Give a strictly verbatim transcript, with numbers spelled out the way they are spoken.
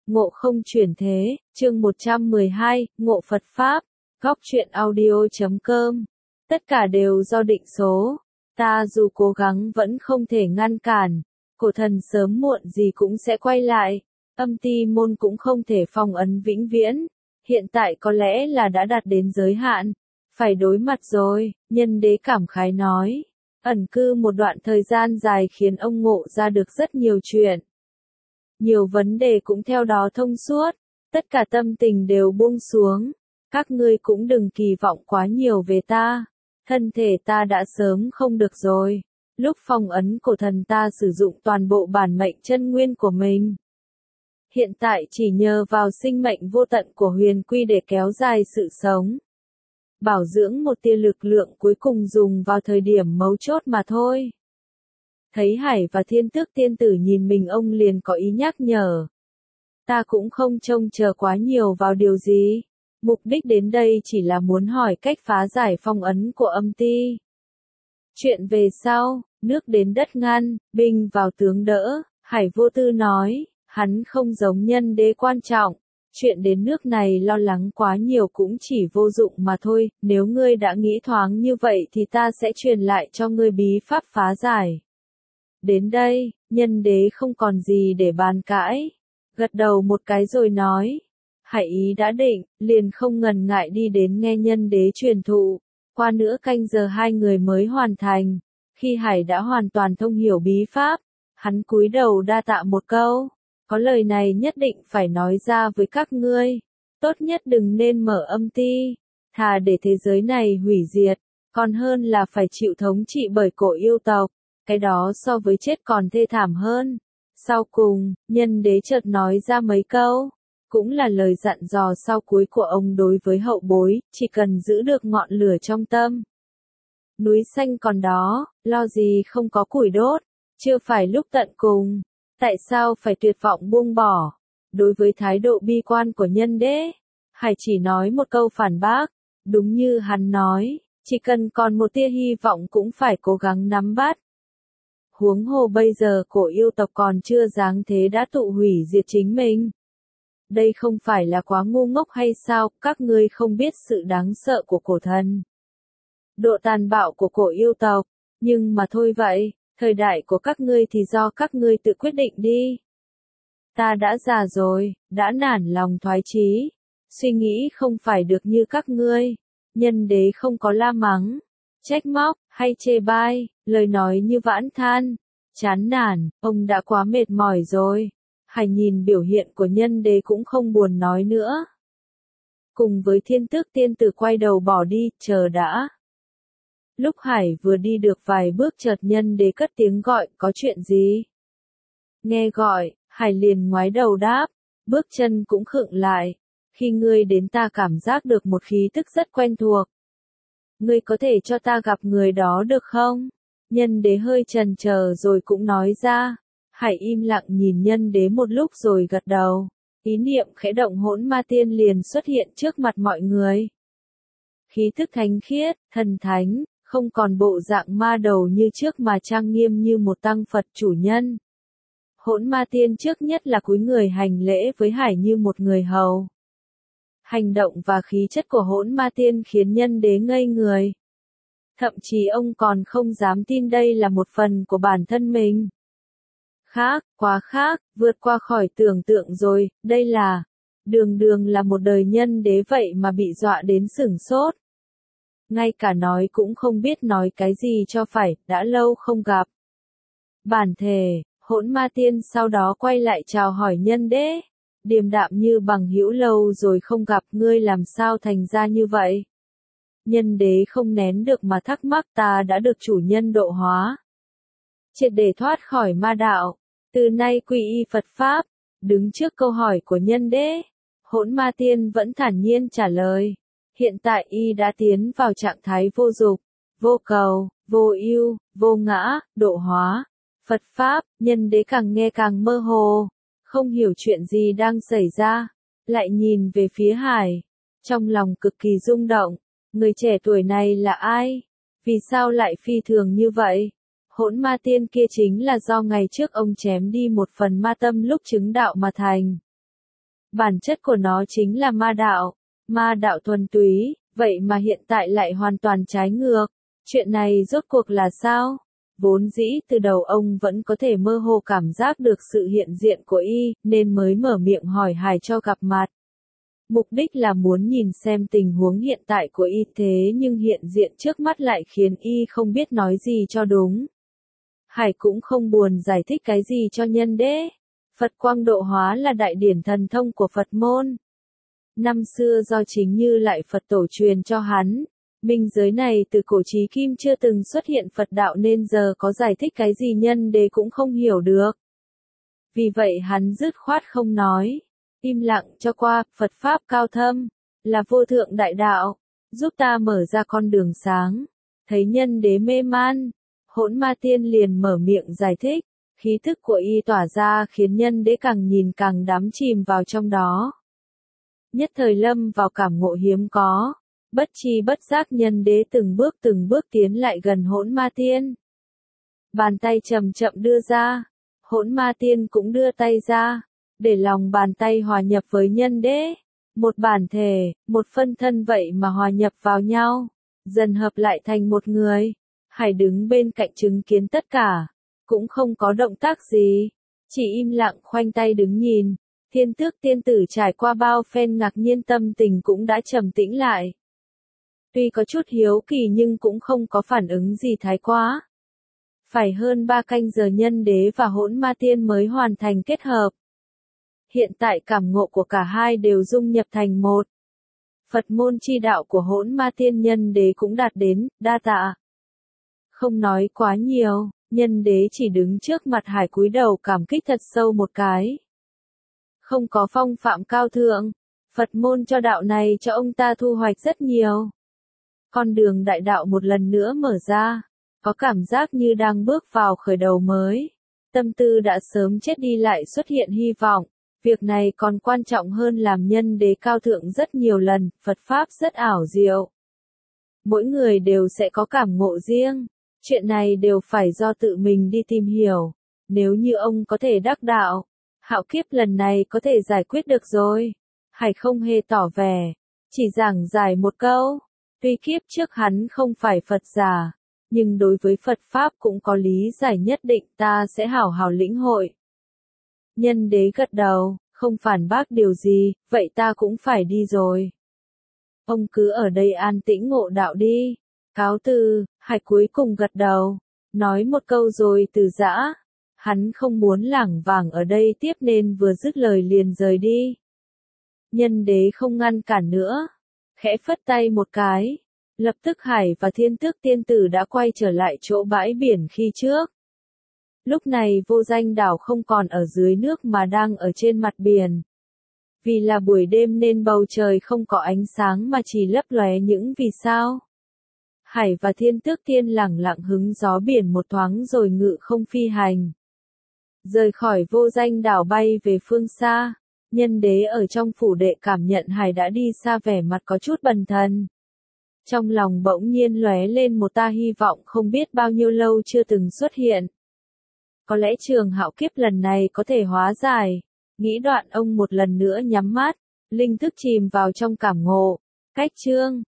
Ngộ không chuyển thế, chương một trăm mười hai, Ngộ Phật Pháp, góc truyện audio chấm com. Tất cả đều do định số, ta dù cố gắng vẫn không thể ngăn cản, cổ thần sớm muộn gì cũng sẽ quay lại, âm ti môn cũng không thể phong ấn vĩnh viễn, hiện tại có lẽ là đã đạt đến giới hạn, phải đối mặt rồi, nhân đế cảm khái nói. Ẩn cư một đoạn thời gian dài khiến ông ngộ ra được rất nhiều chuyện. Nhiều vấn đề cũng theo đó thông suốt, tất cả tâm tình đều buông xuống. Các ngươi cũng đừng kỳ vọng quá nhiều về ta. Thân thể ta đã sớm không được rồi. Lúc phong ấn cổ thần ta sử dụng toàn bộ bản mệnh chân nguyên của mình. Hiện tại chỉ nhờ vào sinh mệnh vô tận của huyền quy để kéo dài sự sống. Bảo dưỡng một tia lực lượng cuối cùng dùng vào thời điểm mấu chốt mà thôi. Thấy Hải và Thiên Tước tiên tử nhìn mình, ông liền có ý nhắc nhở. Ta cũng không trông chờ quá nhiều vào điều gì. Mục đích đến đây chỉ là muốn hỏi cách phá giải phong ấn của âm ti. Chuyện về sau, nước đến đất ngăn, binh vào tướng đỡ, Hải vô tư nói, hắn không giống nhân đế quan trọng. Chuyện đến nước này lo lắng quá nhiều cũng chỉ vô dụng mà thôi, nếu ngươi đã nghĩ thoáng như vậy thì ta sẽ truyền lại cho ngươi bí pháp phá giải. Đến đây, nhân đế không còn gì để bàn cãi. Gật đầu một cái rồi nói. Hải ý đã định, liền không ngần ngại đi đến nghe nhân đế truyền thụ. Qua nửa canh giờ hai người mới hoàn thành. Khi Hải đã hoàn toàn thông hiểu bí pháp, hắn cúi đầu đa tạ một câu. Có lời này nhất định phải nói ra với các ngươi. Tốt nhất đừng nên mở âm ti. Thà để thế giới này hủy diệt, còn hơn là phải chịu thống trị bởi cổ yêu tộc. Cái đó so với chết còn thê thảm hơn. Sau cùng, nhân đế chợt nói ra mấy câu. Cũng là lời dặn dò sau cuối của ông đối với hậu bối, chỉ cần giữ được ngọn lửa trong tâm. Núi xanh còn đó, lo gì không có củi đốt, chưa phải lúc tận cùng. Tại sao phải tuyệt vọng buông bỏ? Đối với thái độ bi quan của nhân đế, Hải chỉ nói một câu phản bác. Đúng như hắn nói, chỉ cần còn một tia hy vọng cũng phải cố gắng nắm bắt. Huống hồ bây giờ cổ yêu tộc còn chưa giáng thế đã tụ hủy diệt chính mình. Đây không phải là quá ngu ngốc hay sao, các ngươi không biết sự đáng sợ của cổ thần. Độ tàn bạo của cổ yêu tộc, nhưng mà thôi vậy, thời đại của các ngươi thì do các ngươi tự quyết định đi. Ta đã già rồi, đã nản lòng thoái chí, suy nghĩ không phải được như các ngươi. Nhân đế không có la mắng, trách móc, hay chê bai, lời nói như vãn than, chán nản, ông đã quá mệt mỏi rồi. Hải nhìn biểu hiện của nhân đế cũng không buồn nói nữa. Cùng với Thiên Tước tiên tử quay đầu bỏ đi, chờ đã. Lúc Hải vừa đi được vài bước chợt nhân đế cất tiếng gọi, có chuyện gì? Nghe gọi, Hải liền ngoái đầu đáp, bước chân cũng khựng lại. Khi ngươi đến ta cảm giác được một khí tức rất quen thuộc. Ngươi có thể cho ta gặp người đó được không? Nhân đế hơi chần chờ rồi cũng nói ra. Hải im lặng nhìn nhân đế một lúc rồi gật đầu. Ý niệm khẽ động, hỗn ma tiên liền xuất hiện trước mặt mọi người. Khí tức thánh khiết, thần thánh, không còn bộ dạng ma đầu như trước mà trang nghiêm như một tăng Phật chủ nhân. Hỗn ma tiên trước nhất là cúi người hành lễ với Hải như một người hầu. Hành động và khí chất của hỗn ma tiên khiến nhân đế ngây người. Thậm chí ông còn không dám tin đây là một phần của bản thân mình. Khác, quá khác, vượt qua khỏi tưởng tượng rồi, đây là, đường đường là một đời nhân đế vậy mà bị dọa đến sửng sốt. Ngay cả nói cũng không biết nói cái gì cho phải, đã lâu không gặp. Bản thể, hỗn ma tiên sau đó quay lại chào hỏi nhân đế. Điềm đạm như bằng hữu, lâu rồi không gặp, ngươi làm sao thành ra như vậy? Nhân đế không nén được mà thắc mắc, ta đã được chủ nhân độ hóa. Triệt để thoát khỏi ma đạo, từ nay quy y Phật Pháp. Đứng trước câu hỏi của nhân đế, hỗn ma tiên vẫn thản nhiên trả lời. Hiện tại y đã tiến vào trạng thái vô dục, vô cầu, vô ưu, vô ngã, độ hóa. Phật Pháp, nhân đế càng nghe càng mơ hồ. Không hiểu chuyện gì đang xảy ra, lại nhìn về phía Hải, trong lòng cực kỳ rung động, người trẻ tuổi này là ai? Vì sao lại phi thường như vậy? Hỗn ma tiên kia chính là do ngày trước ông chém đi một phần ma tâm lúc chứng đạo mà thành. Bản chất của nó chính là ma đạo, ma đạo thuần túy, vậy mà hiện tại lại hoàn toàn trái ngược. Chuyện này rốt cuộc là sao? Vốn dĩ từ đầu ông vẫn có thể mơ hồ cảm giác được sự hiện diện của y, nên mới mở miệng hỏi Hải cho gặp mặt. Mục đích là muốn nhìn xem tình huống hiện tại của y, thế nhưng hiện diện trước mắt lại khiến y không biết nói gì cho đúng. Hải cũng không buồn giải thích cái gì cho nhân đế. Phật quang độ hóa là đại điển thần thông của Phật môn. Năm xưa do chính Như Lại Phật tổ truyền cho hắn, minh giới này từ cổ chí kim chưa từng xuất hiện Phật đạo nên giờ có giải thích cái gì nhân đế cũng không hiểu được. Vì vậy hắn dứt khoát không nói, im lặng cho qua. Phật Pháp cao thâm, là vô thượng đại đạo, giúp ta mở ra con đường sáng. Thấy nhân đế mê man, Hỗn Ma Tiên liền mở miệng giải thích, khí thức của y tỏa ra khiến nhân đế càng nhìn càng đắm chìm vào trong đó. Nhất thời lâm vào cảm ngộ hiếm có, bất chi bất giác nhân đế từng bước từng bước tiến lại gần Hỗn Ma Tiên. Bàn tay chậm chậm đưa ra, Hỗn Ma Tiên cũng đưa tay ra, để lòng bàn tay hòa nhập với nhân đế. Một bản thể, một phân thân vậy mà hòa nhập vào nhau, dần hợp lại thành một người. Hải đứng bên cạnh chứng kiến tất cả, cũng không có động tác gì, chỉ im lặng khoanh tay đứng nhìn. Thiên Tước tiên tử trải qua bao phen ngạc nhiên tâm tình cũng đã trầm tĩnh lại. Tuy có chút hiếu kỳ nhưng cũng không có phản ứng gì thái quá. Phải hơn ba canh giờ nhân đế và Hỗn Ma Tiên mới hoàn thành kết hợp. Hiện tại cảm ngộ của cả hai đều dung nhập thành một. Phật môn chi đạo của Hỗn Ma Tiên nhân đế cũng đạt đến, đa tạ. Không nói quá nhiều, nhân đế chỉ đứng trước mặt Hải cúi đầu cảm kích thật sâu một cái. Không có phong phạm cao thượng, Phật môn cho đạo này cho ông ta thu hoạch rất nhiều. Con đường đại đạo một lần nữa mở ra, có cảm giác như đang bước vào khởi đầu mới. Tâm tư đã sớm chết đi lại xuất hiện hy vọng, việc này còn quan trọng hơn làm nhân đế cao thượng rất nhiều lần, Phật Pháp rất ảo diệu. Mỗi người đều sẽ có cảm ngộ riêng, chuyện này đều phải do tự mình đi tìm hiểu. Nếu như ông có thể đắc đạo, hạo kiếp lần này có thể giải quyết được rồi. Hải không hề tỏ vẻ, chỉ giảng giải một câu. Tuy kiếp trước hắn không phải Phật giả, nhưng đối với Phật Pháp cũng có lý giải nhất định, ta sẽ hảo hảo lĩnh hội. Nhân đế gật đầu, không phản bác điều gì, vậy ta cũng phải đi rồi. Ông cứ ở đây an tĩnh ngộ đạo đi. Cáo từ. Hải cuối cùng gật đầu, nói một câu rồi từ giã. Hắn không muốn lảng vảng ở đây tiếp nên vừa dứt lời liền rời đi. Nhân đế không ngăn cản nữa, khẽ phất tay một cái. Lập tức Hải và Thiên Tước tiên tử đã quay trở lại chỗ bãi biển khi trước. Lúc này Vô Danh đảo không còn ở dưới nước mà đang ở trên mặt biển. Vì là buổi đêm nên bầu trời không có ánh sáng mà chỉ lấp lóe những vì sao. Hải và Thiên Tước tiên lẳng lặng hứng gió biển một thoáng rồi ngự không phi hành. Rời khỏi Vô Danh đảo bay về phương xa, nhân đế ở trong phủ đệ cảm nhận Hải đã đi xa vẻ mặt có chút bần thần. Trong lòng bỗng nhiên lóe lên một tia hy vọng không biết bao nhiêu lâu chưa từng xuất hiện. Có lẽ trường hạo kiếp lần này có thể hóa giải. Nghĩ đoạn ông một lần nữa nhắm mắt, linh thức chìm vào trong cảm ngộ. Cách chương